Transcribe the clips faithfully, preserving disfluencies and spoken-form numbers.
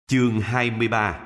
Chương hai mươi ba.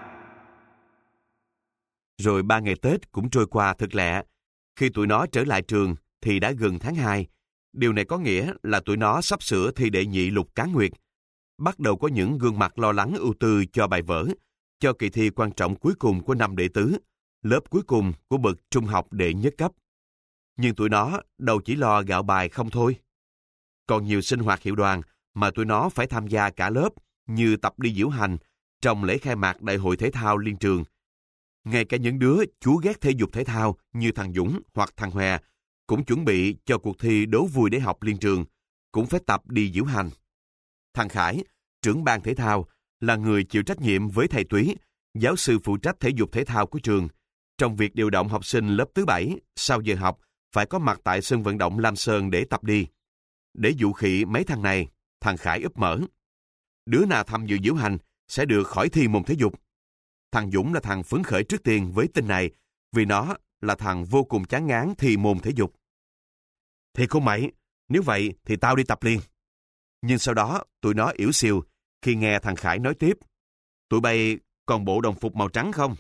Rồi ba ngày Tết cũng trôi qua thật lẹ. Khi tụi nó trở lại trường thì đã gần tháng hai. Điều này có nghĩa là tụi nó sắp sửa thi đệ nhị lục cá nguyệt. Bắt đầu có những gương mặt lo lắng ưu tư cho bài vở, cho kỳ thi quan trọng cuối cùng của năm đệ tứ, lớp cuối cùng của bậc trung học đệ nhất cấp. Nhưng tụi nó đâu chỉ lo gạo bài không thôi. Còn nhiều sinh hoạt hiệu đoàn mà tụi nó phải tham gia cả lớp, như tập đi diễu hành trong lễ khai mạc đại hội thể thao liên trường. Ngay cả những đứa chúa ghét thể dục thể thao như thằng Dũng hoặc thằng Hòe cũng chuẩn bị cho cuộc thi đố vui để học liên trường, cũng phải tập đi diễu hành. Thằng Khải, trưởng ban thể thao, là người chịu trách nhiệm với thầy Túy, giáo sư phụ trách thể dục thể thao của trường, trong việc điều động học sinh lớp thứ bảy sau giờ học phải có mặt tại sân vận động Lam Sơn để tập đi. Để dụ khị mấy thằng này, thằng Khải úp mở. Đứa nào tham dự diễu hành sẽ được khỏi thi môn thể dục. Thằng Dũng là thằng phấn khởi trước tiên với tin này, vì nó là thằng vô cùng chán ngán thi môn thể dục. Thì cô mày, nếu vậy thì tao đi tập liền. Nhưng sau đó tụi nó ỉu xìu khi nghe thằng Khải nói tiếp. Tụi bay còn bộ đồng phục màu trắng không?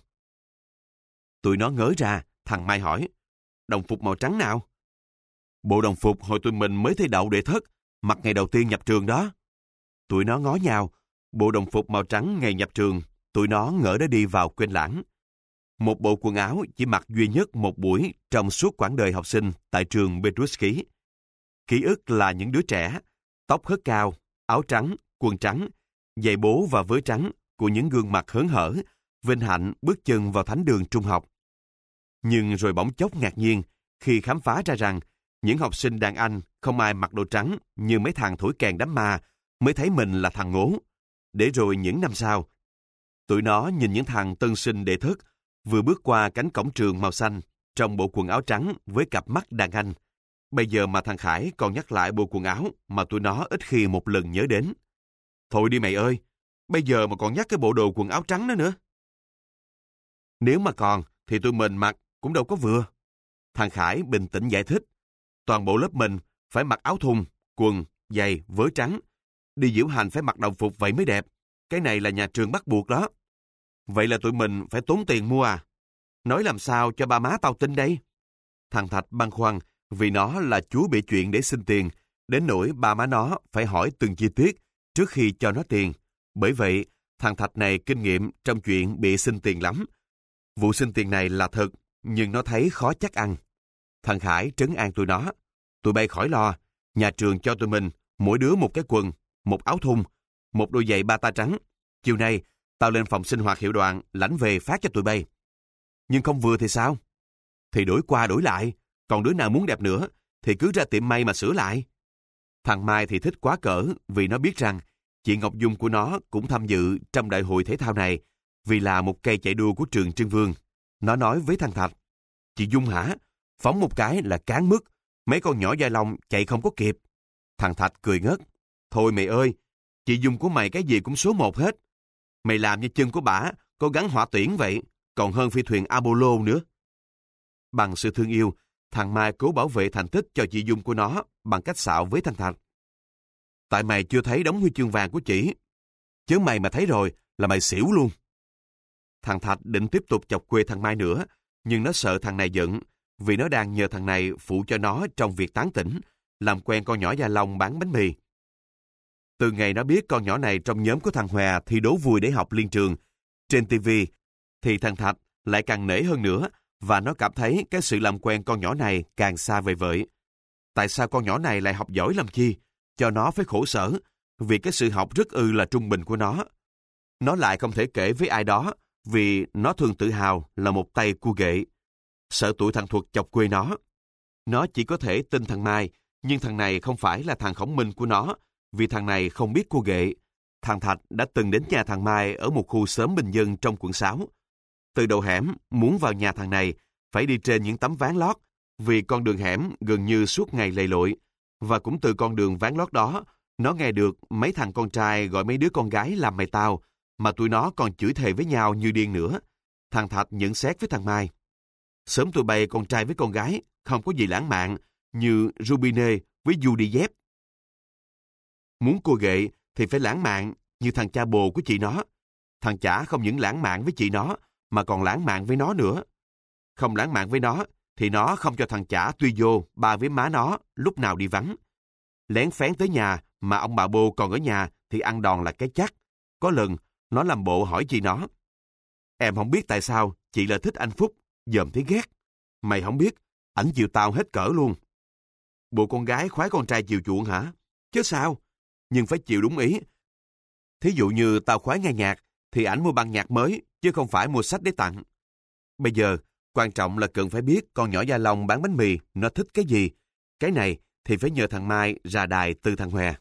Tụi nó ngớ ra, thằng Mai hỏi. Đồng phục màu trắng nào? Bộ đồng phục hồi tụi mình mới thi đậu đệ thất, mặc ngày đầu tiên nhập trường đó. Tụi nó ngó nhau, bộ đồng phục màu trắng ngày nhập trường, tụi nó ngỡ đã đi vào quên lãng. Một bộ quần áo chỉ mặc duy nhất một buổi trong suốt quãng đời học sinh tại trường Petruski. Ký ức là những đứa trẻ, tóc hớt cao, áo trắng, quần trắng, giày bố và vớ trắng của những gương mặt hớn hở, vinh hạnh bước chân vào thánh đường trung học. Nhưng rồi bỗng chốc ngạc nhiên khi khám phá ra rằng những học sinh đàn anh không ai mặc đồ trắng như mấy thằng thổi kèn đám ma mới thấy mình là thằng ngố. Để rồi những năm sau, tụi nó nhìn những thằng tân sinh đệ thất vừa bước qua cánh cổng trường màu xanh trong bộ quần áo trắng với cặp mắt đàn anh. Bây giờ mà thằng Khải còn nhắc lại bộ quần áo mà tụi nó ít khi một lần nhớ đến. Thôi đi mày ơi, bây giờ mà còn nhắc cái bộ đồ quần áo trắng đó nữa. Nếu mà còn thì tụi mình mặc cũng đâu có vừa. Thằng Khải bình tĩnh giải thích. Toàn bộ lớp mình phải mặc áo thun, quần, giày, vớ trắng. Đi diễu hành phải mặc đồng phục vậy mới đẹp. Cái này là nhà trường bắt buộc đó. Vậy là tụi mình phải tốn tiền mua à? Nói làm sao cho ba má tao tin đây? Thằng Thạch băn khoăn vì nó là chúa bịa chuyện để xin tiền, đến nỗi ba má nó phải hỏi từng chi tiết trước khi cho nó tiền. Bởi vậy, thằng Thạch này kinh nghiệm trong chuyện bị xin tiền lắm. Vụ xin tiền này là thật, nhưng nó thấy khó chắc ăn. Thằng Khải trấn an tụi nó. Tụi bay khỏi lo, nhà trường cho tụi mình mỗi đứa một cái quần, một áo thun, một đôi giày bata trắng. Chiều nay, tao lên phòng sinh hoạt hiệu đoàn lãnh về phát cho tụi bay. Nhưng không vừa thì sao? Thì đổi qua đổi lại, còn đứa nào muốn đẹp nữa thì cứ ra tiệm may mà sửa lại. Thằng Mai thì thích quá cỡ vì nó biết rằng chị Ngọc Dung của nó cũng tham dự trong đại hội thể thao này vì là một cây chạy đua của trường Trưng Vương. Nó nói với thằng Thạch, chị Dung hả? Phóng một cái là cán mức, mấy con nhỏ da lông chạy không có kịp. Thằng Thạch cười ngất. Thôi mày ơi, chị Dung của mày cái gì cũng số một hết. Mày làm như chân của bả có gắn hỏa tuyển vậy, còn hơn phi thuyền Apollo nữa. Bằng sự thương yêu, thằng Mai cố bảo vệ thành tích cho chị Dung của nó bằng cách xạo với thằng Thạch. Tại mày chưa thấy đống huy chương vàng của chị, chứ mày mà thấy rồi là mày xỉu luôn. Thằng Thạch định tiếp tục chọc quê thằng Mai nữa, nhưng nó sợ thằng này giận, vì nó đang nhờ thằng này phụ cho nó trong việc tán tỉnh, làm quen con nhỏ da lông bán bánh mì. Từ ngày nó biết con nhỏ này trong nhóm của thằng Hòe thi đố vui để học liên trường trên ti vi, thì thằng Thạch lại càng nể hơn nữa, và nó cảm thấy cái sự làm quen con nhỏ này càng xa vời vợi. Tại sao con nhỏ này lại học giỏi làm chi, cho nó phải khổ sở, vì cái sự học rất ư là trung bình của nó. Nó lại không thể kể với ai đó, vì nó thường tự hào là một tay cua ghệ. Sợ tụi thằng Thuật chọc quê nó. Nó chỉ có thể tin thằng Mai, nhưng thằng này không phải là thằng khổng minh của nó, vì thằng này không biết cua ghệ. Thằng Thạch đã từng đến nhà thằng Mai ở một khu xóm bình dân trong quận sáu. Từ đầu hẻm, muốn vào nhà thằng này, phải đi trên những tấm ván lót, vì con đường hẻm gần như suốt ngày lầy lội. Và cũng từ con đường ván lót đó, nó nghe được mấy thằng con trai gọi mấy đứa con gái làm mày tao, mà tụi nó còn chửi thề với nhau như điên nữa. Thằng Thạch nhận xét với thằng Mai. Sớm tụi bay con trai với con gái, không có gì lãng mạn, như Rubine với Judy Dép. Muốn cua ghệ thì phải lãng mạn như thằng cha bồ của chị nó. thằng chả không những lãng mạn với chị nó, mà còn lãng mạn với nó nữa. Không lãng mạn với nó, thì nó không cho thằng chả tuy vô ba với má nó lúc nào đi vắng. Lén phén tới nhà mà ông bà bô còn ở nhà thì ăn đòn là cái chắc. Có lần, nó làm bộ hỏi chị nó: "Em không biết tại sao chị lại thích anh Phúc, dòm thấy ghét. Mày không biết, ảnh chiều tao hết cỡ luôn." Bộ con gái khoái con trai chiều chuộng hả? Chứ sao? Nhưng phải chịu đúng ý. Thí dụ như tao khoái nghe nhạc, thì ảnh mua băng nhạc mới, chứ không phải mua sách để tặng. Bây giờ, quan trọng là cần phải biết con nhỏ Gia Long bán bánh mì, nó thích cái gì. Cái này thì phải nhờ thằng Mai ra đài từ thằng Hòe.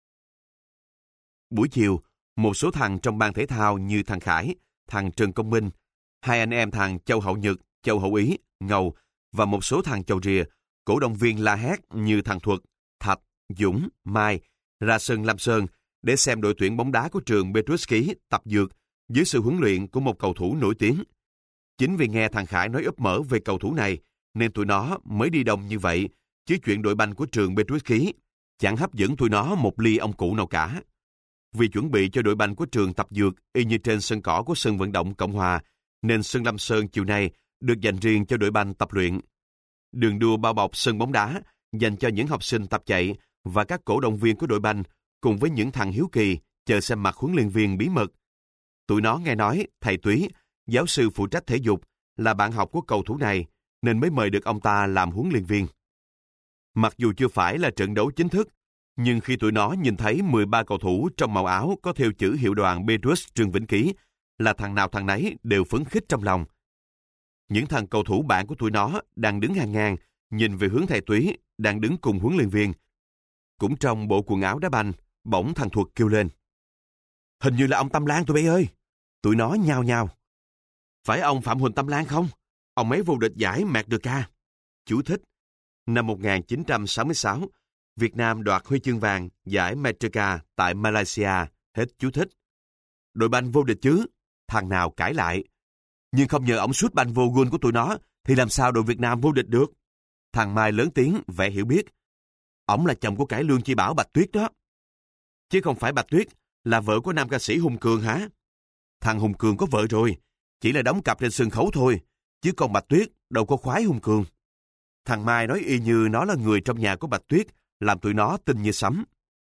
Buổi chiều, một số thằng trong ban thể thao như thằng Khải, thằng Trần Công Minh, hai anh em thằng Châu Hậu Nhật, Châu Hậu Ý, Ngầu và một số thằng Chầu Rìa, cổ động viên la hét như thằng Thuật, Thạch, Dũng, Mai ra sân Lam Sơn để xem đội tuyển bóng đá của trường Petruski tập dược dưới sự huấn luyện của một cầu thủ nổi tiếng. Chính vì nghe thằng Khải nói úp mở về cầu thủ này nên tụi nó mới đi đông như vậy, chứ chuyện đội banh của trường Petruski chẳng hấp dẫn tụi nó một ly ông cụ nào cả. Vì chuẩn bị cho đội banh của trường tập dược y như trên sân cỏ của sân vận động Cộng Hòa, nên sân Lam Sơn chiều nay được dành riêng cho đội banh tập luyện. Đường đua bao bọc sân bóng đá dành cho những học sinh tập chạy và các cổ động viên của đội banh, cùng với những thằng hiếu kỳ chờ xem mặt huấn luyện viên bí mật. Tụi nó nghe nói thầy Túy, giáo sư phụ trách thể dục, là bạn học của cầu thủ này, nên mới mời được ông ta làm huấn luyện viên. Mặc dù chưa phải là trận đấu chính thức, nhưng khi tụi nó nhìn thấy mười ba cầu thủ trong màu áo có theo chữ hiệu đoàn Petrus Trương Vĩnh Ký, là thằng nào thằng nấy đều phấn khích trong lòng. Những thằng cầu thủ bạn của tụi nó đang đứng hàng ngang, nhìn về hướng thầy Túy đang đứng cùng huấn luyện viên. Cũng trong bộ quần áo đá banh, bỗng thằng Thuật kêu lên: "Hình như là ông Tâm Lan tụi bay ơi!" Tụi nó nhao nhao: "Phải ông Phạm Huỳnh Tâm Lan không? Ông ấy vô địch giải Merdeka." Chú thích: Năm một nghìn chín trăm sáu mươi sáu, Việt Nam đoạt huy chương vàng giải Merdeka tại Malaysia. Hết chú thích. Đội banh vô địch chứ? Thằng nào cãi lại. Nhưng không nhờ ông sút banh vô gôn của tụi nó, thì làm sao đội Việt Nam vô địch được? Thằng Mai lớn tiếng vẻ hiểu biết: "Ổng là chồng của cải lương chi bảo Bạch Tuyết đó." "Chứ không phải Bạch Tuyết là vợ của nam ca sĩ Hùng Cường hả?" "Thằng Hùng Cường có vợ rồi, chỉ là đóng cặp trên sân khấu thôi, chứ còn Bạch Tuyết đâu có khoái Hùng Cường." Thằng Mai nói y như nó là người trong nhà của Bạch Tuyết, làm tụi nó tin như sấm.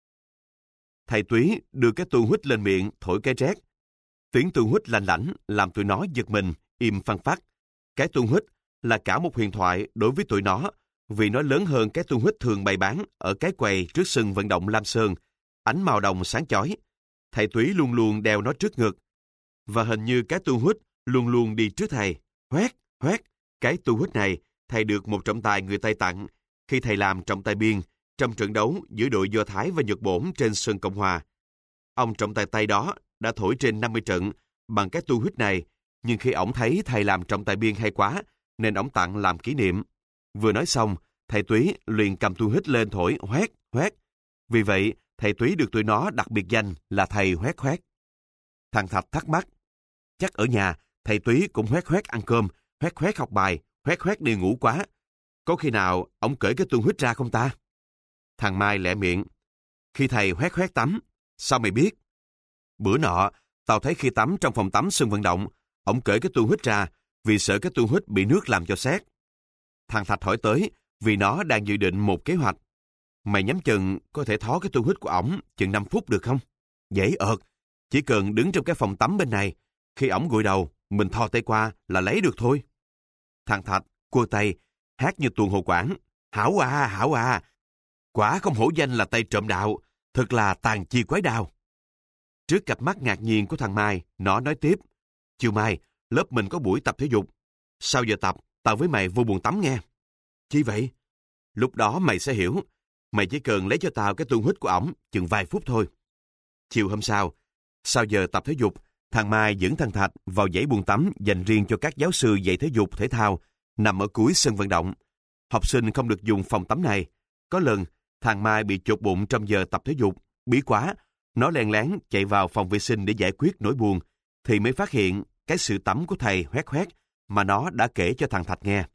Thầy Túy đưa cái tu huýt lên miệng thổi cái rét. Tiếng tu huýt lanh lảnh làm tụi nó giật mình, im phăng phắc. Cái tu huýt là cả một huyền thoại đối với tụi nó, vì nó lớn hơn cái tu huýt thường bày bán ở cái quầy trước sân vận động Lam Sơn, ánh màu đồng sáng chói. Thầy Túy luôn luôn đeo nó trước ngực, và hình như cái tu huýt luôn luôn đi trước thầy. Hoét, hoét, cái tu huýt này thầy được một trọng tài người Tây tặng khi thầy làm trọng tài biên trong trận đấu giữa đội Do Thái và Nhật Bổn trên sân Cộng Hòa. Ông trọng tài Tây đó đã thổi trên năm mươi trận bằng cái tu huýt này, nhưng khi ổng thấy thầy làm trọng tài biên hay quá, nên ổng tặng làm kỷ niệm. Vừa nói xong, thầy Túy liền cầm tu huýt lên thổi hoét, hoét. Vì vậy, thầy Túy được tụi nó đặc biệt danh là thầy hoét hoét. Thằng Thạch thắc mắc: "Chắc ở nhà, thầy Túy cũng hoét hoét ăn cơm, hoét hoét học bài, hoét hoét đi ngủ quá. Có khi nào ổng cởi cái tu huýt ra không ta?" Thằng Mai lẹ miệng: "Khi thầy hoét hoét tắm." "Sao mày biết?" "Bữa nọ, tao thấy khi tắm trong phòng tắm sân vận động, ổng cởi cái tu huýt ra vì sợ cái tu huýt bị nước làm cho xét." Thằng Thạch hỏi tới vì nó đang dự định một kế hoạch: "Mày nhắm chừng có thể thó cái tu huýt của ổng chừng năm phút được không?" "Dễ ợt, chỉ cần đứng trong cái phòng tắm bên này, khi ổng gội đầu, mình thò tay qua là lấy được thôi." Thằng Thạch cua tay, hát như tuồng Hồ Quảng: "Hảo à, hảo à, quả không hổ danh là tay trộm đạo, thật là tàn chi quái đao." Trước cặp mắt ngạc nhiên của thằng Mai, nó nói tiếp: "Chiều mai, lớp mình có buổi tập thể dục. Sau giờ tập, tao với mày vô buồng tắm nghe." "Chi vậy?" "Lúc đó mày sẽ hiểu. Mày chỉ cần lấy cho tao cái tu huýt của ổng chừng vài phút thôi." Chiều hôm sau, sau giờ tập thể dục, thằng Mai dẫn thằng Thạch vào dãy buồng tắm dành riêng cho các giáo sư dạy thể dục thể thao, nằm ở cuối sân vận động. Học sinh không được dùng phòng tắm này. Có lần, thằng Mai bị chột bụng trong giờ tập thể dục, bí quá. Nó len lén chạy vào phòng vệ sinh để giải quyết nỗi buồn, thì mới phát hiện cái sự tắm của thầy hoét hoét mà nó đã kể cho thằng Thạch nghe.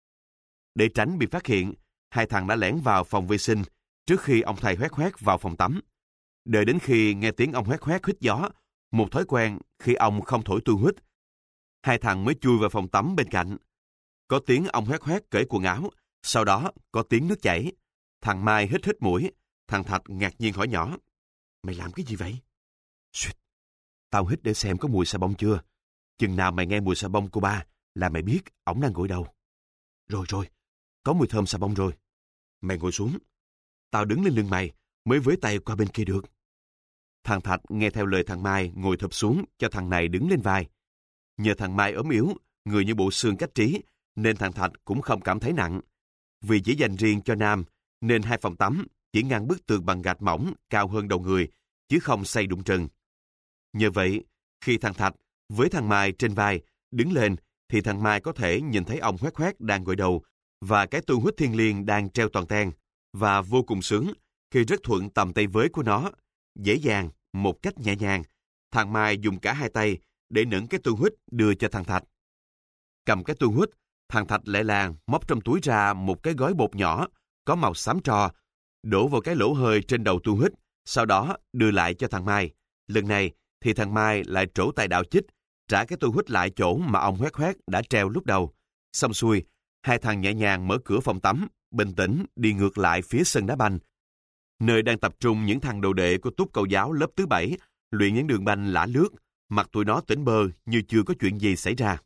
Để tránh bị phát hiện, hai thằng đã lẻn vào phòng vệ sinh trước khi ông thầy hoét hoét vào phòng tắm. Đợi đến khi nghe tiếng ông hoét hoét hít gió, một thói quen khi ông không thổi tua huýt. Hai thằng mới chui vào phòng tắm bên cạnh. Có tiếng ông hoét hoét cởi quần áo, sau đó có tiếng nước chảy. Thằng Mai hít hít mũi, thằng Thạch ngạc nhiên hỏi nhỏ: "Mày làm cái gì vậy?" "Xuyệt, tao hít để xem có mùi xà bông chưa. Chừng nào mày nghe mùi xà bông của ba là mày biết ổng đang gội đầu." "Rồi rồi, có mùi thơm xà bông rồi. Mày ngồi xuống. Tao đứng lên lưng mày mới với tay qua bên kia được." Thằng Thạch nghe theo lời thằng Mai ngồi thụp xuống cho thằng này đứng lên vai. Nhờ thằng Mai ốm yếu, người như bộ xương cách trí, nên thằng Thạch cũng không cảm thấy nặng. Vì chỉ dành riêng cho nam, nên hai phòng tắm chỉ ngăn bức tường bằng gạch mỏng cao hơn đầu người, chứ không xây đụng trần. Nhờ vậy, khi thằng Thạch với thằng Mai trên vai đứng lên, thì thằng Mai có thể nhìn thấy ông hoét hoét đang gội đầu và cái tua huýt thiêng liêng đang treo toàn ten, và vô cùng sướng khi rất thuận tầm tay với của nó. Dễ dàng, một cách nhẹ nhàng, thằng Mai dùng cả hai tay để nửng cái tua huýt đưa cho thằng Thạch. Cầm cái tua huýt, thằng Thạch lẹ làng móc trong túi ra một cái gói bột nhỏ có màu xám tro, đổ vào cái lỗ hơi trên đầu tua huýt, sau đó đưa lại cho thằng Mai. Lần này thì thằng Mai lại trổ tài đạo chích, trả cái tua huýt lại chỗ mà ông hoét hoét đã treo lúc đầu. Xong xuôi, hai thằng nhẹ nhàng mở cửa phòng tắm, bình tĩnh đi ngược lại phía sân đá banh, nơi đang tập trung những thằng đồ đệ của túp Cầu giáo lớp thứ bảy luyện những đường banh lả lướt, mặt tụi nó tỉnh bơ như chưa có chuyện gì xảy ra.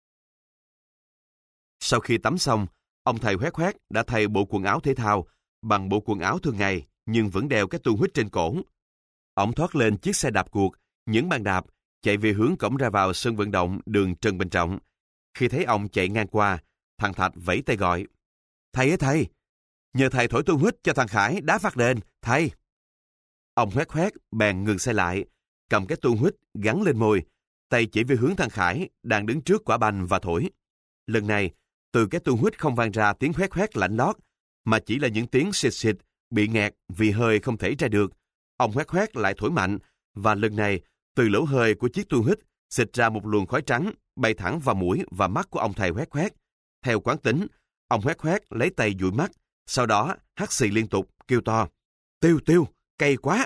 Sau khi tắm xong, ông thầy hoét hoét đã thay bộ quần áo thể thao bằng bộ quần áo thường ngày, nhưng vẫn đeo cái tua huýt trên cổ. Ông thoát lên chiếc xe đạp cuộc, những bàn đạp, chạy về hướng cổng ra vào sân vận động đường Trần Bình Trọng. Khi thấy ông chạy ngang qua, thằng Thạch vẫy tay gọi: "Thầy ơi thầy, nhờ thầy thổi tua huýt cho thằng Khải đá phạt đền, thầy." Ông hoét hoét bèn ngừng xe lại, cầm cái tua huýt gắn lên môi, tay chỉ về hướng thằng Khải đang đứng trước quả banh và thổi. Lần này, từ cái tua huýt không vang ra tiếng hoét hoét lạnh lót, mà chỉ là những tiếng xịt xịt bị nghẹt vì hơi không thể ra được. Ông hoét hoét lại thổi mạnh, và lần này từ lỗ hơi của chiếc tua huýt xịt ra một luồng khói trắng bay thẳng vào mũi và mắt của ông thầy hoét hoét. Theo quán tính, ông hoét hoét lấy tay dụi mắt, sau đó hắt xì liên tục, kêu to: "Tiêu tiêu, cay quá!"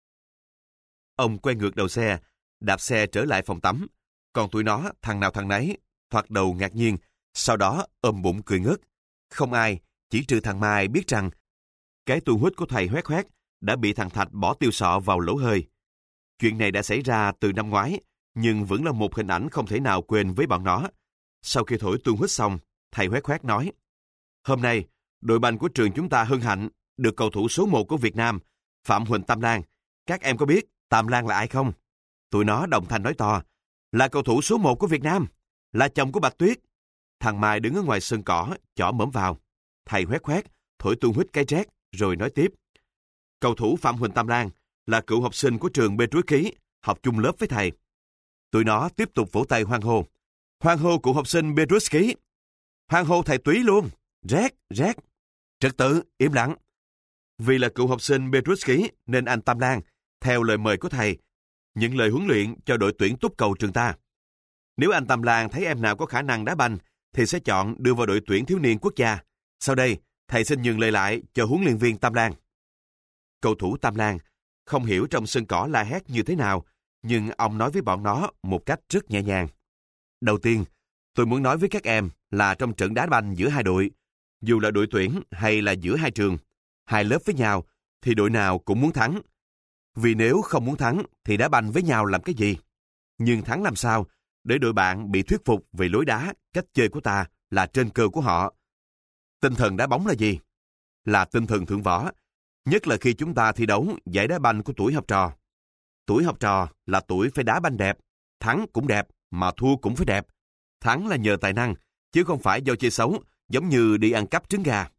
Ông quay ngược đầu xe, đạp xe trở lại phòng tắm. Còn tụi nó, thằng nào thằng nấy, thoạt đầu ngạc nhiên, sau đó ôm bụng cười ngất. Không ai, chỉ trừ thằng Mai, biết rằng cái tua huýt của thầy hoét hoét đã bị thằng Thạch bỏ tiêu sọ vào lỗ hơi. Chuyện này đã xảy ra từ năm ngoái, nhưng vẫn là một hình ảnh không thể nào quên với bọn nó. Sau khi thổi tua huýt xong, thầy hoét hoét nói: "Hôm nay, đội banh của trường chúng ta hân hạnh được cầu thủ số một của Việt Nam, Phạm Huỳnh Tam Lan. Các em có biết Tam Lan là ai không?" Tụi nó đồng thanh nói to: "Là cầu thủ số một của Việt Nam, là chồng của Bạch Tuyết." Thằng Mai đứng ở ngoài sân cỏ, chỏ mớm vào. Thầy hoét hoét thổi tua huýt cái rét, rồi nói tiếp: "Cầu thủ Phạm Huỳnh Tam Lan là cựu học sinh của trường Petrusky, học chung lớp với thầy." Tụi nó tiếp tục vỗ tay hoan hô: "Hoan hô cựu học sinh Petrusky! Hoan hô thầy Túy luôn! Rét, rét!" Trật tự, im lặng. Vì là cựu học sinh Petrusky nên anh Tam Lan, theo lời mời của thầy, những lời huấn luyện cho đội tuyển túp cầu trường ta. Nếu anh Tam Lan thấy em nào có khả năng đá banh, thì sẽ chọn đưa vào đội tuyển thiếu niên quốc gia. Sau đây, thầy xin nhường lời lại cho huấn luyện viên Tam Lan. Cầu thủ Tam Lan không hiểu trong sân cỏ la hét như thế nào, nhưng ông nói với bọn nó một cách rất nhẹ nhàng: "Đầu tiên, tôi muốn nói với các em là trong trận đá banh giữa hai đội, dù là đội tuyển hay là giữa hai trường, hai lớp với nhau, thì đội nào cũng muốn thắng. Vì nếu không muốn thắng thì đá banh với nhau làm cái gì? Nhưng thắng làm sao để đội bạn bị thuyết phục về lối đá, cách chơi của ta là trên cơ của họ. Tinh thần đá bóng là gì? Là tinh thần thượng võ, nhất là khi chúng ta thi đấu giải đá banh của tuổi học trò. Tuổi học trò là tuổi phải đá banh đẹp, thắng cũng đẹp, mà thua cũng phải đẹp. Thắng là nhờ tài năng, chứ không phải do chơi xấu, giống như đi ăn cắp trứng gà."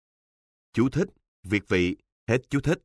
Chú thích, việt vị, hết chú thích.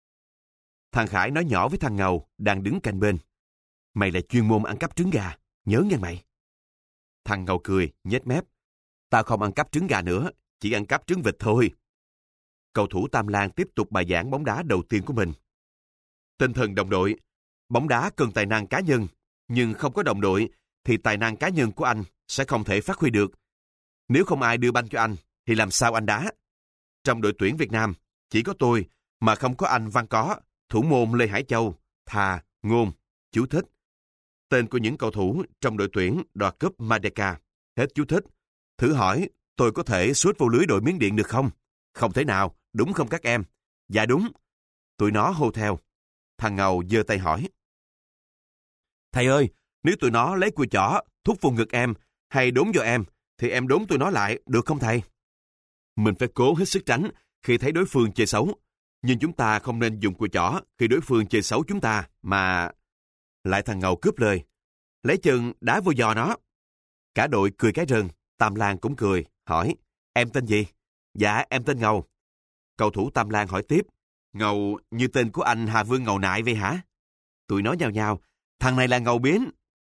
Thằng Khải nói nhỏ với thằng Ngầu đang đứng cạnh bên: "Mày là chuyên môn ăn cắp trứng gà, nhớ nha mày." Thằng Ngầu cười, nhếch mép: "Tao không ăn cắp trứng gà nữa, chỉ ăn cắp trứng vịt thôi." Cầu thủ Tam Lan tiếp tục bài giảng bóng đá đầu tiên của mình: "Tinh thần đồng đội, bóng đá cần tài năng cá nhân, nhưng không có đồng đội thì tài năng cá nhân của anh sẽ không thể phát huy được. Nếu không ai đưa banh cho anh thì làm sao anh đá? Trong đội tuyển Việt Nam, chỉ có tôi mà không có anh Văn Có, thủ môn Lê Hải Châu, Thà, Ngôn." Chú thích: tên của những cầu thủ trong đội tuyển đoạt cúp Merdeka. Hết chú thích. Thử hỏi, tôi có thể sút vô lưới đội Miến Điện được không? Không thể nào, đúng không các em? Dạ đúng. Tụi nó hô theo. Thằng Ngầu giơ tay hỏi. Thầy ơi, nếu tụi nó lấy cùi chỏ, thúc vô ngực em, hay đốn vô em, thì em đốn tụi nó lại, được không thầy? Mình phải cố hết sức tránh khi thấy đối phương chơi xấu. Nhưng chúng ta không nên dùng cùi chỏ khi đối phương chơi xấu chúng ta, mà... Lại thằng Ngầu cướp lời. Lấy chân đá vô giò nó. Cả đội cười cái rần. Tam Lan cũng cười, hỏi. Em tên gì? Dạ, em tên Ngầu. Cầu thủ Tam Lan hỏi tiếp. Ngầu như tên của anh Hà Vương Ngầu Nại vậy hả? Tụi nó nhao nhao. Thằng này là Ngầu Biến.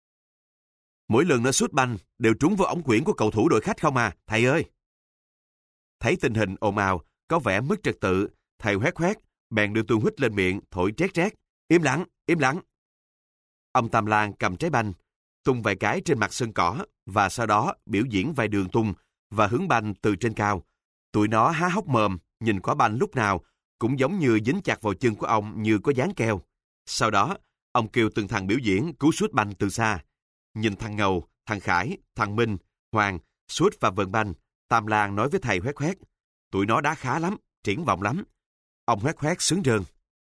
Mỗi lần nó sút banh đều trúng vào ống quyển của cầu thủ đội khách không à, thầy ơi. Thấy tình hình ồn ào, có vẻ mất trật tự, thầy hoét hoét, bèn đưa tuôn huýt lên miệng, thổi trét trét. Im lặng, im lặng. Ông Tam Lan cầm trái banh, tung vài cái trên mặt sân cỏ, và sau đó biểu diễn vài đường tung và hướng banh từ trên cao. Tụi nó há hốc mồm, nhìn quả banh lúc nào cũng giống như dính chặt vào chân của ông như có dán keo. Sau đó, ông kêu từng thằng biểu diễn cứu sút banh từ xa. Nhìn thằng Ngầu, thằng Khải, thằng Minh, Hoàng sút và vợn banh, Tam Lan nói với thầy hoét hoét. Tụi nó đá khá lắm, triển vọng lắm. Ông hoét hoét sướng rơn.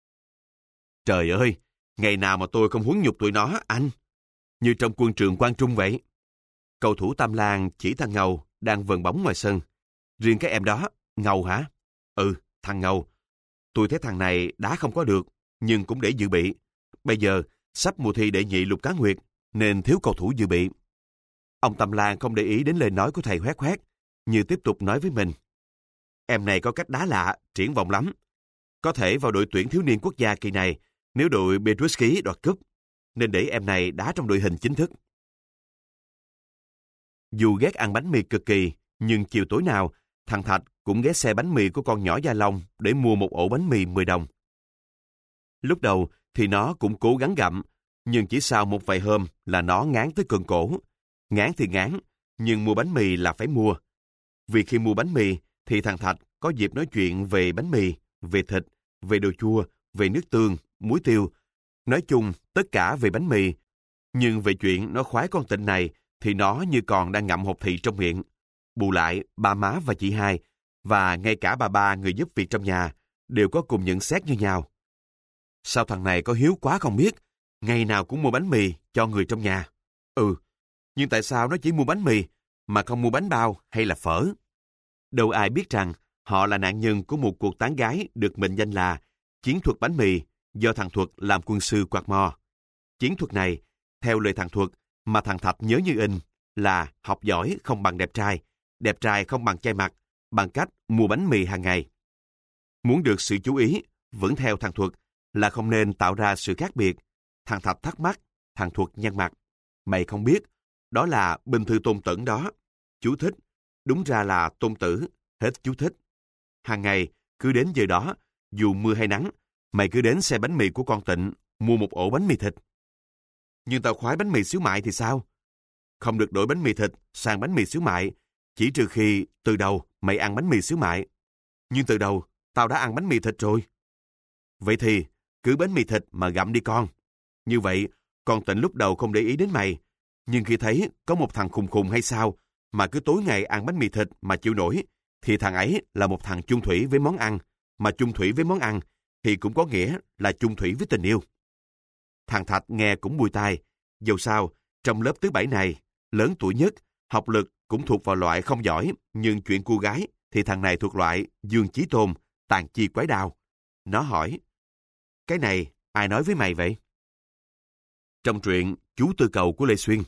Trời ơi, ngày nào mà tôi không huấn nhục tụi nó, anh. Như trong quân trường Quang Trung vậy. Cầu thủ Tam Lan chỉ thằng Ngầu đang vờn bóng ngoài sân. Riêng cái em đó, Ngầu hả? Ừ, thằng Ngầu. Tôi thấy thằng này đá không có được, nhưng cũng để dự bị. Bây giờ, sắp mùa thi đệ nhị Lục Cá Nguyệt, nên thiếu cầu thủ dự bị. Ông Tam Lan không để ý đến lời nói của thầy hoét hoét, như tiếp tục nói với mình. Em này có cách đá lạ, triển vọng lắm. Có thể vào đội tuyển thiếu niên quốc gia kỳ này, nếu đội Petruski đoạt cúp, nên để em này đá trong đội hình chính thức. Dù ghét ăn bánh mì cực kỳ, nhưng chiều tối nào, thằng Thạch cũng ghé xe bánh mì của con nhỏ Gia Long để mua một ổ bánh mì mười đồng. Lúc đầu thì nó cũng cố gắng gặm, nhưng chỉ sau một vài hôm là nó ngán tới cơn cổ. Ngán thì ngán, nhưng mua bánh mì là phải mua. Vì khi mua bánh mì thì thằng Thạch có dịp nói chuyện về bánh mì, về thịt, về đồ chua, về nước tương, muối tiêu. Nói chung, tất cả về bánh mì. Nhưng về chuyện nó khoái con Tịnh này thì nó như còn đang ngậm hột thị trong miệng. Bù lại, ba má và chị hai, và ngay cả bà ba người giúp việc trong nhà, đều có cùng nhận xét như nhau. Sao thằng này có hiếu quá không biết, ngày nào cũng mua bánh mì cho người trong nhà. Ừ, nhưng tại sao nó chỉ mua bánh mì, mà không mua bánh bao hay là phở? Đâu ai biết rằng họ là nạn nhân của một cuộc tán gái được mệnh danh là chiến thuật bánh mì do thằng Thuật làm quân sư quạt mò. Chiến thuật này, theo lời thằng Thuật mà thằng Thạch nhớ như in, là học giỏi không bằng đẹp trai, đẹp trai không bằng chai mặt, bằng cách mua bánh mì hàng ngày. Muốn được sự chú ý, vẫn theo thằng Thuật, là không nên tạo ra sự khác biệt. Thằng Thạch thắc mắc, thằng Thuật nhăn mặt. Mày không biết, đó là bình thư Tôn Tẩn đó. Chú thích, đúng ra là Tôn Tử, hết chú thích. Hàng ngày, cứ đến giờ đó, dù mưa hay nắng, mày cứ đến xe bánh mì của con Tịnh, mua một ổ bánh mì thịt. Nhưng tao khoái bánh mì xíu mại thì sao? Không được đổi bánh mì thịt sang bánh mì xíu mại, chỉ trừ khi từ đầu mày ăn bánh mì xíu mại. Nhưng từ đầu, tao đã ăn bánh mì thịt rồi. Vậy thì, cứ bánh mì thịt mà gặm đi con. Như vậy, con Tịnh lúc đầu không để ý đến mày. Nhưng khi thấy có một thằng khùng khùng hay sao mà cứ tối ngày ăn bánh mì thịt mà chịu nổi, thì thằng ấy là một thằng chung thủy với món ăn. Mà chung thủy với món ăn thì cũng có nghĩa là chung thủy với tình yêu. Thằng Thạch nghe cũng bùi tai. Dầu sao, trong lớp thứ bảy này, lớn tuổi nhất, học lực cũng thuộc vào loại không giỏi, nhưng chuyện cô gái thì thằng này thuộc loại Dương Chí Tôn, tàn chi quái đao. Nó hỏi, cái này ai nói với mày vậy? Trong truyện Chú Tư Cầu của Lê Xuyên.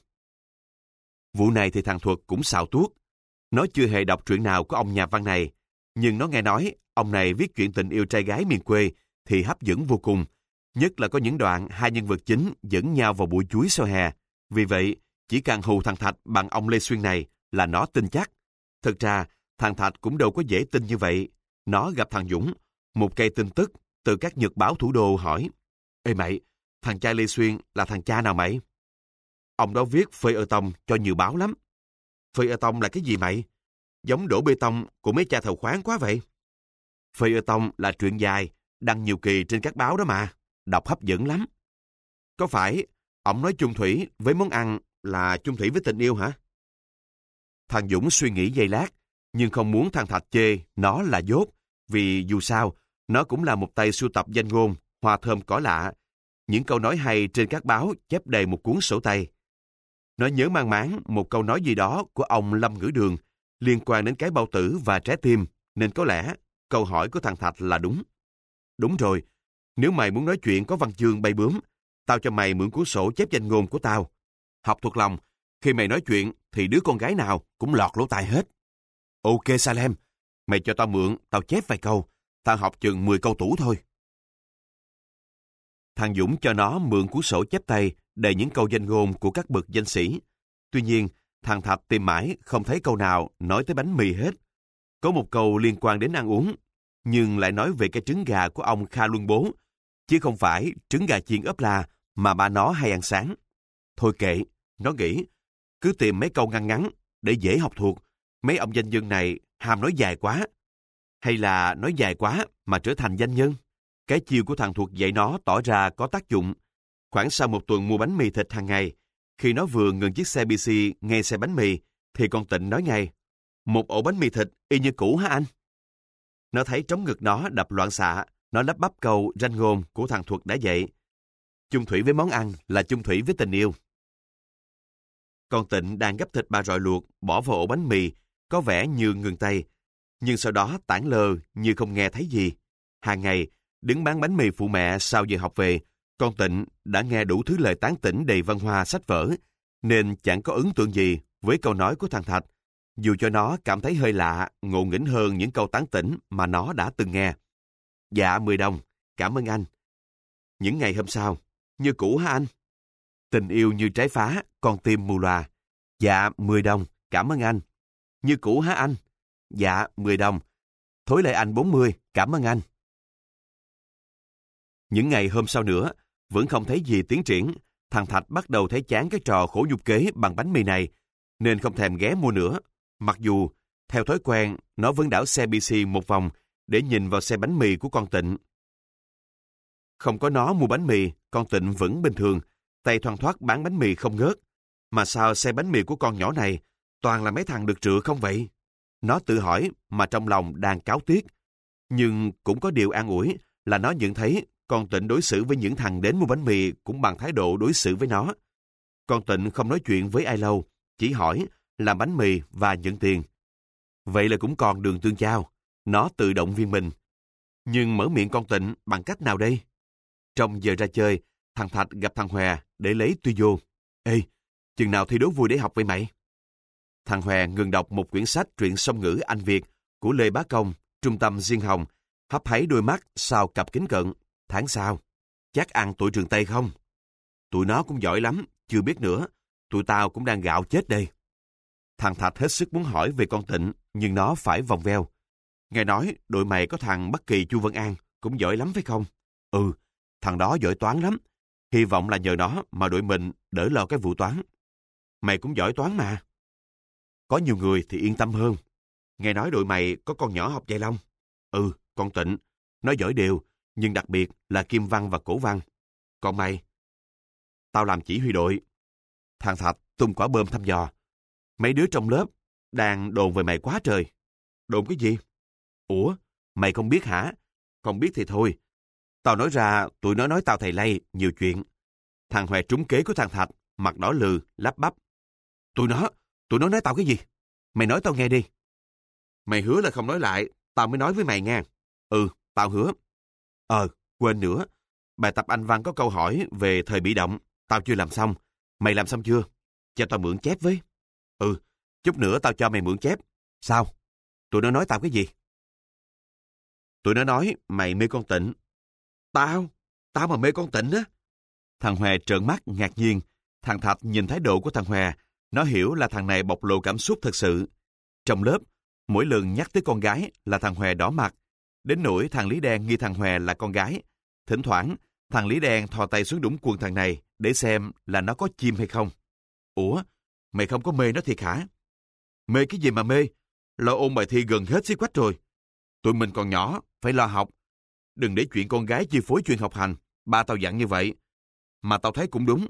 Vụ này thì thằng Thuật cũng xạo tuốt. Nó chưa hề đọc truyện nào của ông nhà văn này, nhưng nó nghe nói ông này viết chuyện tình yêu trai gái miền quê thì hấp dẫn vô cùng, nhất là có những đoạn hai nhân vật chính dẫn nhau vào bụi chuối sau hè. Vì vậy, chỉ cần hù thằng Thạch bằng ông Lê Xuyên này là nó tin chắc. Thực ra, thằng Thạch cũng đâu có dễ tin như vậy. Nó gặp thằng Dũng, một cây tin tức từ các nhật báo thủ đô hỏi, ê mày, thằng cha Lê Xuyên là thằng cha nào mày? Ông đó viết phơi ơ tông cho nhiều báo lắm. Phơi ơ tông là cái gì mày? Giống đổ bê tông của mấy cha thầu khoáng quá vậy. Phơi ơ tông là truyện dài, đăng nhiều kỳ trên các báo đó mà. Đọc hấp dẫn lắm. Có phải ổng nói chung thủy với món ăn là chung thủy với tình yêu hả? Thằng Dũng suy nghĩ giây lát, nhưng không muốn thằng Thạch chê nó là dốt, vì dù sao, nó cũng là một tay sưu tập danh ngôn, hoa thơm cỏ lạ, những câu nói hay trên các báo chép đầy một cuốn sổ tay. Nó nhớ mang máng một câu nói gì đó của ông Lâm Ngữ Đường liên quan đến cái bao tử và trái tim, nên có lẽ câu hỏi của thằng Thạch là đúng. Đúng rồi, nếu mày muốn nói chuyện có văn chương bay bướm, tao cho mày mượn cuốn sổ chép danh ngôn của tao. Học thuộc lòng, khi mày nói chuyện thì đứa con gái nào cũng lọt lỗ tai hết. Ok Salem, mày cho tao mượn, tao chép vài câu, tao học chừng mười câu tủ thôi. Thằng Dũng cho nó mượn cuốn sổ chép tay đầy những câu danh ngôn của các bậc danh sĩ. Tuy nhiên, thằng Thạch tìm mãi không thấy câu nào nói tới bánh mì hết. Có một câu liên quan đến ăn uống, nhưng lại nói về cái trứng gà của ông Kha Luân Bố, chứ không phải trứng gà chiên ốp la mà ba nó hay ăn sáng. Thôi kệ, nó nghĩ, cứ tìm mấy câu ngắn ngắn để dễ học thuộc. Mấy ông danh nhân này ham nói dài quá. Hay là nói dài quá mà trở thành danh nhân? Cái chiêu của thằng Thuộc dạy nó tỏ ra có tác dụng. Khoảng sau một tuần mua bánh mì thịt hàng ngày, khi nó vừa ngừng chiếc xe bê xê ngay xe bánh mì, thì con Tịnh nói ngay, một ổ bánh mì thịt y như cũ hả anh? Nó thấy trống ngực nó đập loạn xạ, nó lắp bắp câu ranh ngôn của thằng Thuật đã dạy. Chung thủy với món ăn là chung thủy với tình yêu. Con Tịnh đang gấp thịt ba rọi luộc, bỏ vào ổ bánh mì, có vẻ như ngừng tay, nhưng sau đó tản lơ như không nghe thấy gì. Hàng ngày, đứng bán bánh mì phụ mẹ sau giờ học về, con Tịnh đã nghe đủ thứ lời tán tỉnh đầy văn hoa sách vở, nên chẳng có ấn tượng gì với câu nói của thằng Thạch, dù cho nó cảm thấy hơi lạ, ngộ nghĩnh hơn những câu tán tỉnh mà nó đã từng nghe. Dạ mười đồng, cảm ơn anh. Những ngày hôm sau, như cũ hả anh? Tình yêu như trái phá, con tim mù loà. Dạ mười đồng, cảm ơn anh. Như cũ hả anh? Dạ mười đồng. Thối lại anh bốn mươi, cảm ơn anh. Những ngày hôm sau nữa, vẫn không thấy gì tiến triển, thằng Thạch bắt đầu thấy chán cái trò khổ nhục kế bằng bánh mì này, nên không thèm ghé mua nữa. Mặc dù, theo thói quen, nó vẫn đảo xe bê xê một vòng để nhìn vào xe bánh mì của con Tịnh. Không có nó mua bánh mì, con Tịnh vẫn bình thường, tay thoăn thoắt bán bánh mì không ngớt. Mà sao xe bánh mì của con nhỏ này toàn là mấy thằng được rựa không vậy? Nó tự hỏi mà trong lòng đang cáu tiếc. Nhưng cũng có điều an ủi là nó nhận thấy con Tịnh đối xử với những thằng đến mua bánh mì cũng bằng thái độ đối xử với nó. Con Tịnh không nói chuyện với ai lâu, chỉ hỏi, làm bánh mì và nhận tiền. Vậy là cũng còn đường tương giao, nó tự động viên mình. Nhưng mở miệng con Tịnh bằng cách nào đây? Trong giờ ra chơi, thằng Thạch gặp thằng Hòe để lấy tuy vô. Ê, chừng nào thi đố vui để học vậy mày? Thằng Hòe ngừng đọc một quyển sách truyện song ngữ Anh Việt của Lê Bá Công, trung tâm Diên Hồng, hấp háy đôi mắt sau cặp kính cận. Tháng sau, chắc ăn tụi trường Tây không? Tụi nó cũng giỏi lắm, chưa biết nữa. Tụi tao cũng đang gạo chết đây. Thằng Thạch hết sức muốn hỏi về con Tịnh, nhưng nó phải vòng veo. Nghe nói đội mày có thằng Bắc Kỳ Chu Văn An cũng giỏi lắm phải không? Ừ, thằng đó giỏi toán lắm. Hy vọng là nhờ nó mà đội mình đỡ lo cái vụ toán. Mày cũng giỏi toán mà. Có nhiều người thì yên tâm hơn. Nghe nói đội mày có con nhỏ học dạy Long. Ừ, con Tịnh. Nó giỏi đều, nhưng đặc biệt là Kim Văn và Cổ Văn. Còn mày? Tao làm chỉ huy đội. Thằng Thạch tung quả bơm thăm dò. Mấy đứa trong lớp đang đồn về mày quá trời. Đồn cái gì? Ủa, mày không biết hả? Không biết thì thôi. Tao nói ra, tụi nó nói tao thầy lay, nhiều chuyện. Thằng Huệ trúng kế của thằng Thạch, mặt đỏ lừ, lắp bắp. Tụi nó, tụi nó nói tao cái gì? Mày nói tao nghe đi. Mày hứa là không nói lại, tao mới nói với mày nha. Ừ, tao hứa. Ờ, quên nữa. Bài tập Anh văn có câu hỏi về thời bị động. Tao chưa làm xong. Mày làm xong chưa? Cho tao mượn chép với. Ừ, chút nữa tao cho mày mượn chép. Sao? Tụi nó nói tao cái gì? Tụi nó nói mày mê con Tịnh. Tao? Tao mà mê con Tịnh á? Thằng Hòe trợn mắt ngạc nhiên. Thằng Thạch nhìn thái độ của thằng Hòe. Nó hiểu là thằng này bộc lộ cảm xúc thật sự. Trong lớp, mỗi lần nhắc tới con gái là thằng Hòe đỏ mặt. Đến nỗi thằng Lý Đen nghi thằng Hòe là con gái. Thỉnh thoảng, thằng Lý Đen thò tay xuống đũng quần thằng này để xem là nó có chim hay không. Ủa, mày không có mê nó thiệt hả? Mê cái gì mà mê? Lo ôn bài thi gần hết xí quách rồi. Tụi mình còn nhỏ, phải lo học. Đừng để chuyện con gái chi phối chuyện học hành. Ba tao dặn như vậy. Mà tao thấy cũng đúng.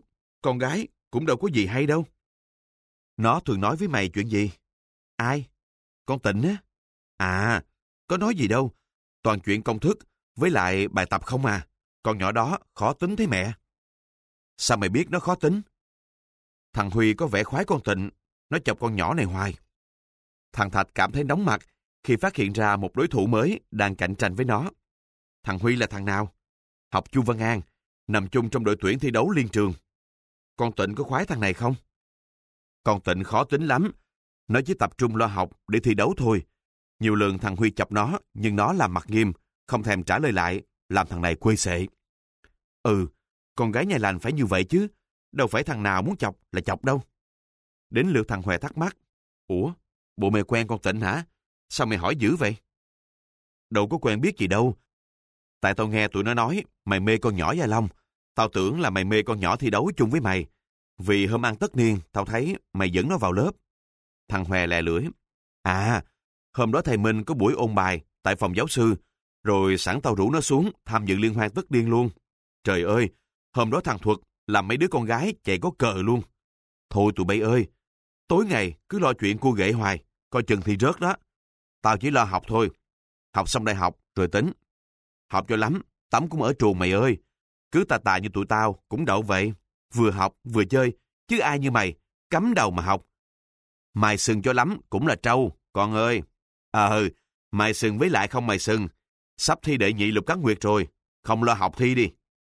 con gái cũng đâu có gì hay đâu. Nó thường nói với mày chuyện gì? Ai? Con Tịnh á? À, có nói gì đâu. Toàn chuyện công thức, với lại bài tập không à. Con nhỏ đó khó tính thế mẹ. Sao mày biết nó khó tính? Thằng Huy có vẻ khoái con Tịnh, nó chọc con nhỏ này hoài. Thằng Thạch cảm thấy nóng mặt khi phát hiện ra một đối thủ mới đang cạnh tranh với nó. Thằng Huy là thằng nào? Học Chu Văn An, nằm chung trong đội tuyển thi đấu liên trường. Con Tịnh có khoái thằng này không? Con Tịnh khó tính lắm. Nó chỉ tập trung lo học để thi đấu thôi. Nhiều lần thằng Huy chọc nó, nhưng nó làm mặt nghiêm, không thèm trả lời lại, làm thằng này quê xệ. Ừ, con gái nhà lành phải như vậy chứ. Đâu phải thằng nào muốn chọc là chọc đâu. Đến lượt thằng Hòe thắc mắc. Ủa, bộ mày quen con Tịnh hả? Sao mày hỏi dữ vậy? Đâu có quen biết gì đâu. Tại tao nghe tụi nó nói mày mê con nhỏ Gia Long. Tao tưởng là mày mê con nhỏ thi đấu chung với mày. Vì hôm ăn tất niên, tao thấy mày dẫn nó vào lớp. Thằng Hòe lè lưỡi. À, hôm đó thầy Minh có buổi ôn bài tại phòng giáo sư, rồi sẵn tao rủ nó xuống tham dự liên hoan tất niên luôn. Trời ơi, hôm đó thằng Thuật làm mấy đứa con gái chạy có cờ luôn. Thôi tụi bay ơi, tối ngày cứ lo chuyện cua ghệ hoài, coi chừng thì rớt đó. Tao chỉ lo học thôi. Học xong đại học rồi tính. Học cho lắm, tắm cũng ở trường mày ơi. Cứ tà tà như tụi tao cũng đậu vậy. Vừa học vừa chơi, chứ ai như mày, cắm đầu mà học. Mày sừng cho lắm cũng là trâu, con ơi. Ờ, mày sừng với lại không mày sừng. Sắp thi đệ nhị lục cán nguyệt rồi, không lo học thi đi.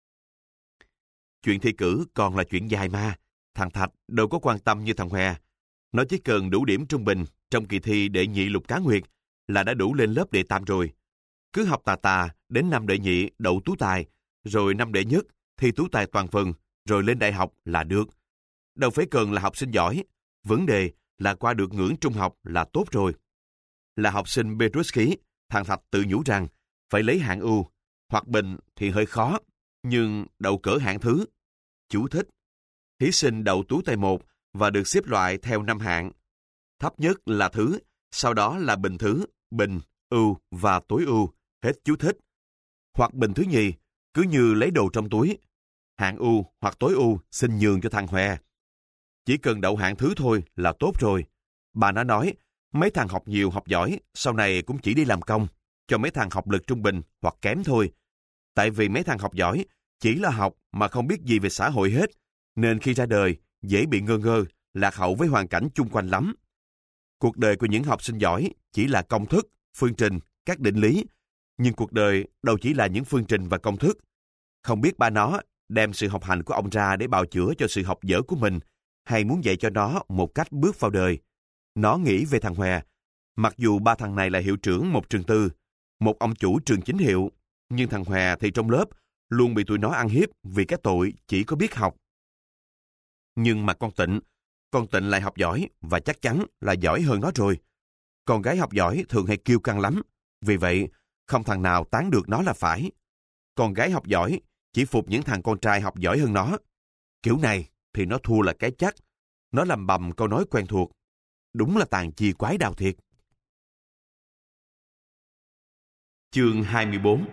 Chuyện thi cử còn là chuyện dài mà. Thằng Thạch đâu có quan tâm như thằng Hòe. Nó chỉ cần đủ điểm trung bình trong kỳ thi đệ nhị lục cá nguyệt là đã đủ lên lớp đệ tam rồi. Cứ học tà tà đến năm đệ nhị đậu tú tài, rồi năm đệ nhất thi tú tài toàn phần, rồi lên đại học là được. Đâu phải cần là học sinh giỏi. Vấn đề là qua được ngưỡng trung học là tốt rồi. Là học sinh Petruski, thằng Thạch tự nhủ rằng phải lấy hạng ưu, hoặc bình thì hơi khó, nhưng đậu cỡ hạng thứ. Chú thích. Thí sinh đậu tú tài một và được xếp loại theo năm hạng. Thấp nhất là thứ, sau đó là bình thứ, bình, ưu và tối ưu. Hết chú thích. Hoặc bình thứ nhì, cứ như lấy đồ trong túi. Hạng ưu hoặc tối ưu xin nhường cho thằng Hòe. Chỉ cần đậu hạng thứ thôi là tốt rồi. Bà nó nói, mấy thằng học nhiều học giỏi, sau này cũng chỉ đi làm công, cho mấy thằng học lực trung bình hoặc kém thôi. Tại vì mấy thằng học giỏi chỉ là học mà không biết gì về xã hội hết, nên khi ra đời dễ bị ngơ ngơ, lạc hậu với hoàn cảnh chung quanh lắm. Cuộc đời của những học sinh giỏi chỉ là công thức, phương trình, các định lý, nhưng cuộc đời đâu chỉ là những phương trình và công thức. Không biết ba nó đem sự học hành của ông ra để bào chữa cho sự học dở của mình, hay muốn dạy cho nó một cách bước vào đời. Nó nghĩ về thằng Hòe. Mặc dù ba thằng này là hiệu trưởng một trường tư, một ông chủ trường chính hiệu, nhưng thằng Hòe thì trong lớp luôn bị tụi nó ăn hiếp vì cái tội chỉ có biết học. Nhưng mà con Tịnh, con Tịnh lại học giỏi và chắc chắn là giỏi hơn nó rồi. Con gái học giỏi thường hay kiêu căng lắm, vì vậy không thằng nào tán được nó là phải. Con gái học giỏi chỉ phục những thằng con trai học giỏi hơn nó. Kiểu này thì nó thua là cái chắc. Nó làm bầm câu nói quen thuộc. Đúng là tàn chi quái đào thiệt. Chương hai mươi bốn.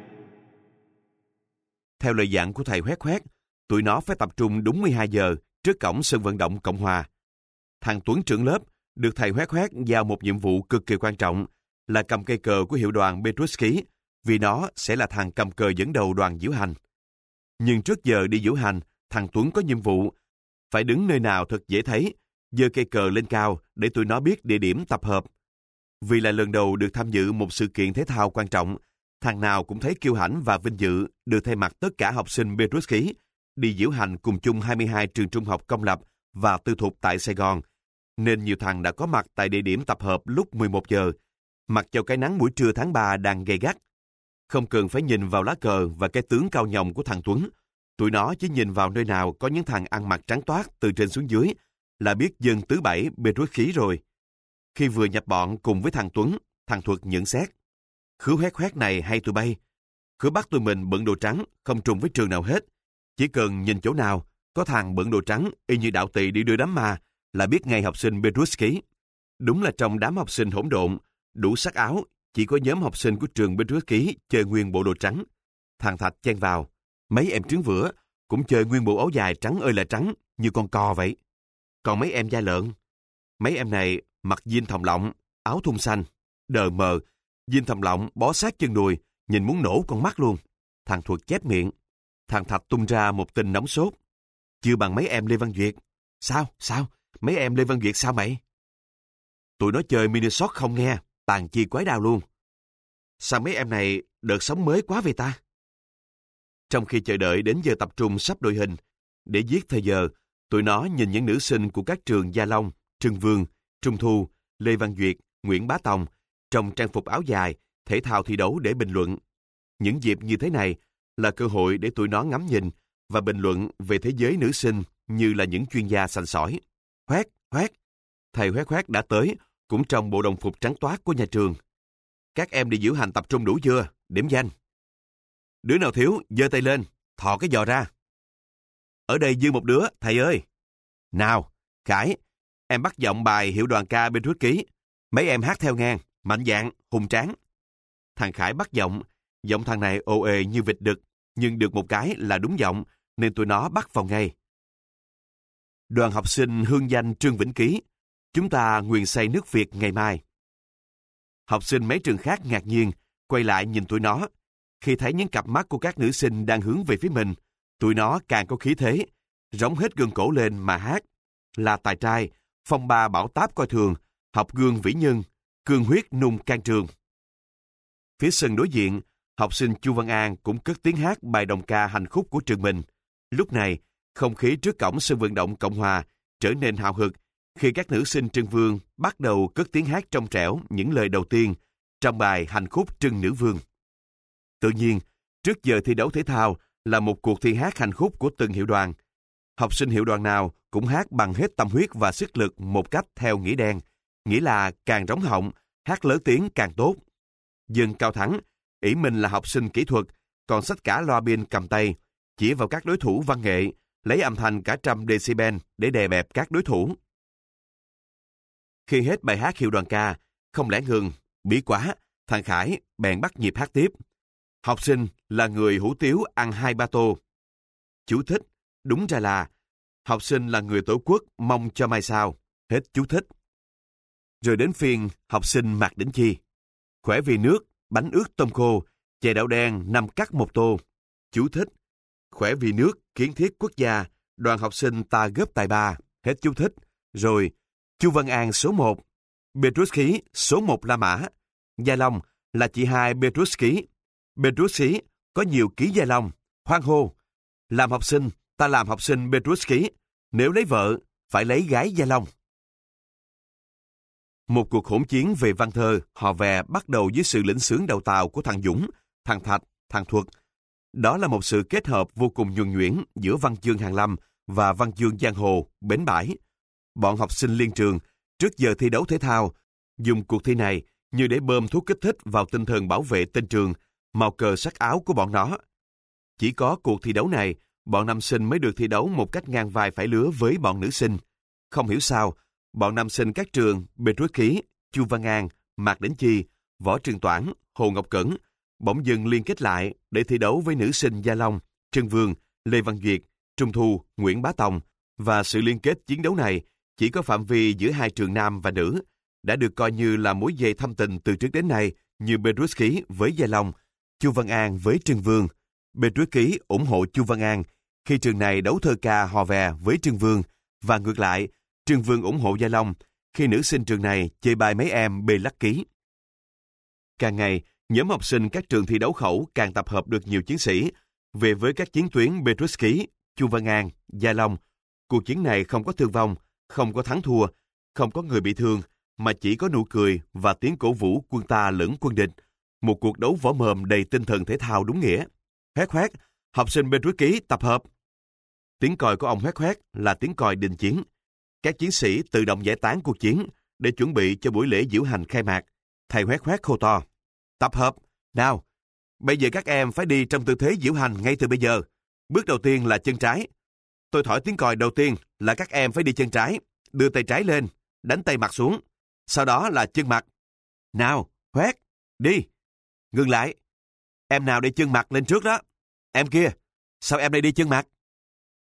Theo lời dặn của thầy Hoét Hoét, tụi nó phải tập trung đúng mười hai giờ trước cổng sân vận động Cộng Hòa. Thằng Tuấn trưởng lớp được thầy Hoét Hoét giao một nhiệm vụ cực kỳ quan trọng là cầm cây cờ của hiệu đoàn Petruski, vì nó sẽ là thằng cầm cờ dẫn đầu đoàn diễu hành. Nhưng trước giờ đi diễu hành, thằng Tuấn có nhiệm vụ phải đứng nơi nào thật dễ thấy, giơ cây cờ lên cao để tụi nó biết địa điểm tập hợp. Vì là lần đầu được tham dự một sự kiện thể thao quan trọng, thằng nào cũng thấy kiêu hãnh và vinh dự được thay mặt tất cả học sinh Petruski đi diễu hành cùng chung hai mươi hai trường trung học công lập và tư thục tại Sài Gòn, nên nhiều thằng đã có mặt tại địa điểm tập hợp lúc mười một giờ, mặc cho cái nắng buổi trưa tháng ba đang gay gắt. Không cần phải nhìn vào lá cờ và cái tướng cao nhồng của thằng Tuấn, tụi nó chỉ nhìn vào nơi nào có những thằng ăn mặc trắng toát từ trên xuống dưới là biết dân tứ bảy Petruski rồi. Khi vừa nhập bọn cùng với thằng Tuấn, thằng Thuật nhận xét: Khứa Hoét Hoét này hay tụi bay. Khứa bắt tụi mình bận đồ trắng, không trùng với trường nào hết. Chỉ cần nhìn chỗ nào có thằng bận đồ trắng y như đạo tỳ đi đưa đám ma là biết ngay học sinh Petruski. Đúng là trong đám học sinh hỗn độn, đủ sắc áo, chỉ có nhóm học sinh của trường Petruski chơi nguyên bộ đồ trắng. Thằng Thạch chen vào: Mấy em trứng vữa, cũng chơi nguyên bộ áo dài trắng ơi là trắng, như con cò vậy. Còn mấy em da lợn, mấy em này mặc jean thòng lọng, áo thun xanh, đờ mờ, jean thòng lọng bó sát chân đùi, nhìn muốn nổ con mắt luôn. Thằng Thuật chép miệng. Thằng Thạch tung ra một tin nóng sốt. Chưa bằng mấy em Lê Văn Duyệt. Sao? Sao? Mấy em Lê Văn Duyệt sao mày? Tụi nó chơi mini shot không nghe, tàn chi quái đao luôn. Sao mấy em này đợt sống mới quá vậy ta? Trong khi chờ đợi đến giờ tập trung sắp đội hình, để giết thời giờ, tụi nó nhìn những nữ sinh của các trường Gia Long, Trưng Vương, Trung Thu, Lê Văn Duyệt, Nguyễn Bá Tòng trong trang phục áo dài, thể thao thi đấu để bình luận. Những dịp như thế này là cơ hội để tụi nó ngắm nhìn và bình luận về thế giới nữ sinh như là những chuyên gia sành sỏi. Hoét, hoét. Thầy Hoét Hoét đã tới, cũng trong bộ đồng phục trắng toát của nhà trường. Các em đi diễu hành tập trung đủ chưa? Điểm danh. Đứa nào thiếu, giơ tay lên, thò cái giò ra. Ở đây dư một đứa, thầy ơi. Nào, Khải, em bắt giọng bài hiệu đoàn ca bên Rút Ký. Mấy em hát theo ngang, mạnh dạn, hùng tráng. Thằng Khải bắt giọng, giọng thằng này ồ ề như vịt đực, nhưng được một cái là đúng giọng, nên tụi nó bắt vào ngay. Đoàn học sinh hương danh Trương Vĩnh Ký, chúng ta nguyện xây nước Việt ngày mai. Học sinh mấy trường khác ngạc nhiên, quay lại nhìn tụi nó. Khi thấy những cặp mắt của các nữ sinh đang hướng về phía mình, tụi nó càng có khí thế, rống hết gân cổ lên mà hát. Là tài trai, phong ba bảo táp coi thường, học gương vĩ nhân, cương huyết nung can trường. Phía sân đối diện, học sinh Chu Văn An cũng cất tiếng hát bài đồng ca hành khúc của trường mình. Lúc này, không khí trước cổng sân vận động Cộng Hòa trở nên hào hứng khi các nữ sinh Trưng Vương bắt đầu cất tiếng hát trong trẻo những lời đầu tiên trong bài hành khúc Trưng Nữ Vương. Tự nhiên, trước giờ thi đấu thể thao là một cuộc thi hát hành khúc của từng hiệu đoàn. Học sinh hiệu đoàn nào cũng hát bằng hết tâm huyết và sức lực một cách theo nghĩa đen, nghĩa là càng rống họng, hát lớn tiếng càng tốt. Dương Cao Thắng, ỷ mình là học sinh kỹ thuật, còn xách cả loa pin cầm tay, chỉ vào các đối thủ văn nghệ, lấy âm thanh cả trăm decibel để đè bẹp các đối thủ. Khi hết bài hát hiệu đoàn ca, không lẽ ngừng, bí quá, thằng Khải bèn bắt nhịp hát tiếp. Học sinh là người hủ tiếu ăn hai ba tô. Chú thích, đúng ra là học sinh là người tổ quốc mong cho mai sau. Hết chú thích. Rồi đến phiên học sinh Mạc Đỉnh Chi. Khỏe vì nước, bánh ướt tôm khô, chè đậu đen năm cắt một tô. Chú thích. Khỏe vì nước, kiến thiết quốc gia, đoàn học sinh ta góp tài ba. Hết chú thích. Rồi, Chu Văn An số một, Petrushki số một La Mã. Gia Long là chị hai Petrushki. Petrushki có nhiều ký Gia Long. Hoan hô. Làm học sinh, ta làm học sinh Petrushki. Nếu lấy vợ, phải lấy gái Gia Long. Một cuộc hỗn chiến về văn thơ, hò vè bắt đầu dưới sự lĩnh xướng đầu tàu của thằng Dũng, thằng Thạch, thằng Thuật. Đó là một sự kết hợp vô cùng nhuần nhuyễn giữa văn chương hàn lâm và văn chương giang hồ, bến bãi. Bọn học sinh liên trường, trước giờ thi đấu thể thao, dùng cuộc thi này như để bơm thuốc kích thích vào tinh thần bảo vệ tên trường, màu cờ sắc áo của bọn nó. Chỉ có cuộc thi đấu này, bọn nam sinh mới được thi đấu một cách ngang vai phải lứa với bọn nữ sinh. Không hiểu sao, bọn nam sinh các trường Petrushki, Chu Văn An, Mạc Đỉnh Chi, Võ Trường Toản, Hồ Ngọc Cẩn bỗng dưng liên kết lại để thi đấu với nữ sinh Gia Long, Trân Vương, Lê Văn Duyệt, Trung Thu, Nguyễn Bá Tòng, và sự liên kết chiến đấu này chỉ có phạm vi giữa hai trường nam và nữ, đã được coi như là mối dây thâm tình từ trước đến nay, như Petrushki với Gia Long, Chu Văn An với Trân Vương. Petrushki ủng hộ Chu Văn An khi trường này đấu thơ ca hò vè với Trân Vương, và ngược lại, Trân Vương ủng hộ Gia Long khi nữ sinh trường này chê bai mấy em bê lắc ký. Càng ngày, nhóm học sinh các trường thi đấu khẩu càng tập hợp được nhiều chiến sĩ về với các chiến tuyến Petrushki, Chu Văn An, Gia Long. Cuộc chiến này không có thương vong, không có thắng thua, không có người bị thương, mà chỉ có nụ cười và tiếng cổ vũ quân ta lẫn quân địch. Một cuộc đấu võ mồm đầy tinh thần thể thao đúng nghĩa. Hoét hoét, học sinh Petrushki tập hợp. Tiếng còi của ông Hoét hoét là tiếng còi đình chiến. Các chiến sĩ tự động giải tán cuộc chiến để chuẩn bị cho buổi lễ diễu hành khai mạc. Thầy Hoét hoét hô to. Tập hợp, nào, bây giờ các em phải đi trong tư thế diễu hành ngay từ bây giờ. Bước đầu tiên là chân trái. Tôi thổi tiếng còi đầu tiên là các em phải đi chân trái, đưa tay trái lên, đánh tay mặt xuống. Sau đó là chân mặt. Nào, hoét, đi. Ngừng lại. Em nào đi chân mặt lên trước đó. Em kia, sao em lại đi chân mặt?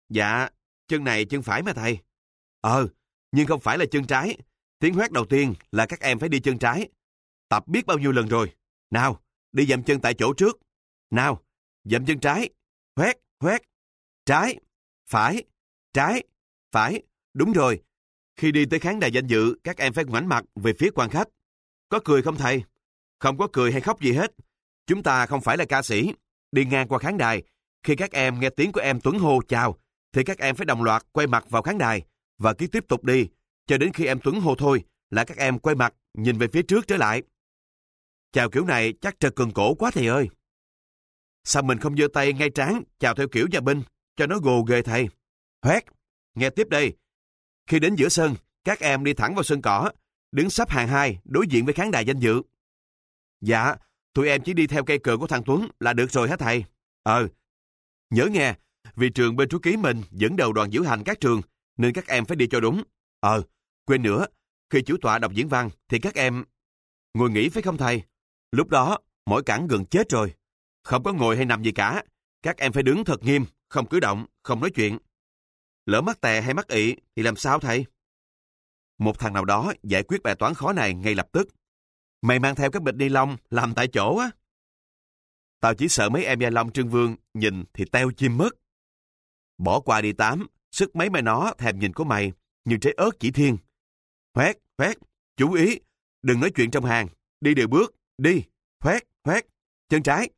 Dạ, chân này chân phải mà thầy. Ờ, nhưng không phải là chân trái. Tiếng hoét đầu tiên là các em phải đi chân trái. Tập biết bao nhiêu lần rồi. Nào, đi dậm chân tại chỗ trước. Nào, dậm chân trái. Hoét, hoét. Trái, phải, trái, phải. Đúng rồi. Khi đi tới khán đài danh dự, các em phải ngoảnh mặt về phía quan khách. Có cười không thầy? Không có cười hay khóc gì hết. Chúng ta không phải là ca sĩ. Đi ngang qua khán đài, khi các em nghe tiếng của em Tuấn hô chào, thì các em phải đồng loạt quay mặt vào khán đài và cứ tiếp tục đi, cho đến khi em Tuấn hô thôi là các em quay mặt nhìn về phía trước trở lại. Chào kiểu này chắc trật cần cổ quá thầy ơi. Sao mình không giơ tay ngay trán chào theo kiểu nhà binh cho nó gồ ghề thầy? Hoét, nghe tiếp đây. Khi đến giữa sân, các em đi thẳng vào sân cỏ, đứng sắp hàng hai đối diện với khán đài danh dự. Dạ, tụi em chỉ đi theo cây cờ của thằng Tuấn là được rồi hả thầy? Ờ, nhớ nghe, vì trường bên chú Ký mình dẫn đầu đoàn diễu hành các trường, nên các em phải đi cho đúng. Ờ, quên nữa, khi chủ tọa đọc diễn văn thì các em ngồi nghỉ phải không thầy? Lúc đó, mỏi cẳng gần chết rồi. Không có ngồi hay nằm gì cả. Các em phải đứng thật nghiêm, không cử động, không nói chuyện. Lỡ mắc tè hay mắc ị thì làm sao thầy? Một thằng nào đó giải quyết bài toán khó này ngay lập tức. Mày mang theo cái bịch ni lông làm tại chỗ á. Tao chỉ sợ mấy em Gia Long Trương Vương nhìn thì teo chim mất. Bỏ qua đi Tám, sức mấy mày nó thèm nhìn của mày như trái ớt chỉ thiên. Hoét, hoét, chú ý, đừng nói chuyện trong hàng, đi đều bước, đi, hoét, hoét, chân trái.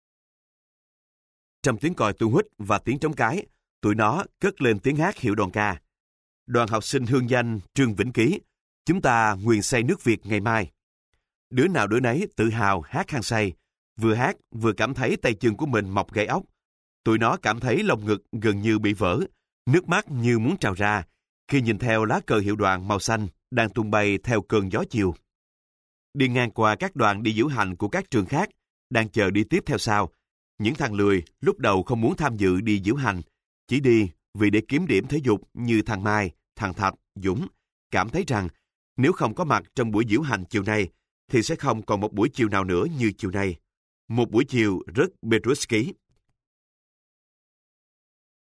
Trong tiếng còi tu huýt và tiếng trống cái, tụi nó cất lên tiếng hát hiệu đoàn ca. Đoàn học sinh hương danh Trương Vĩnh Ký, chúng ta nguyện xây nước Việt ngày mai. Đứa nào đứa nấy tự hào hát hăng say, vừa hát vừa cảm thấy tay chân của mình mọc gai ốc. Tụi nó cảm thấy lồng ngực gần như bị vỡ, nước mắt như muốn trào ra khi nhìn theo lá cờ hiệu đoàn màu xanh đang tung bay theo cơn gió chiều. Đi ngang qua các đoàn đi diễu hành của các trường khác, đang chờ đi tiếp theo sau. Những thằng lười lúc đầu không muốn tham dự đi diễu hành, chỉ đi vì để kiếm điểm thể dục như thằng Mai, thằng Thạch, Dũng, cảm thấy rằng nếu không có mặt trong buổi diễu hành chiều nay, thì sẽ không còn một buổi chiều nào nữa như chiều nay. Một buổi chiều rất Petruski.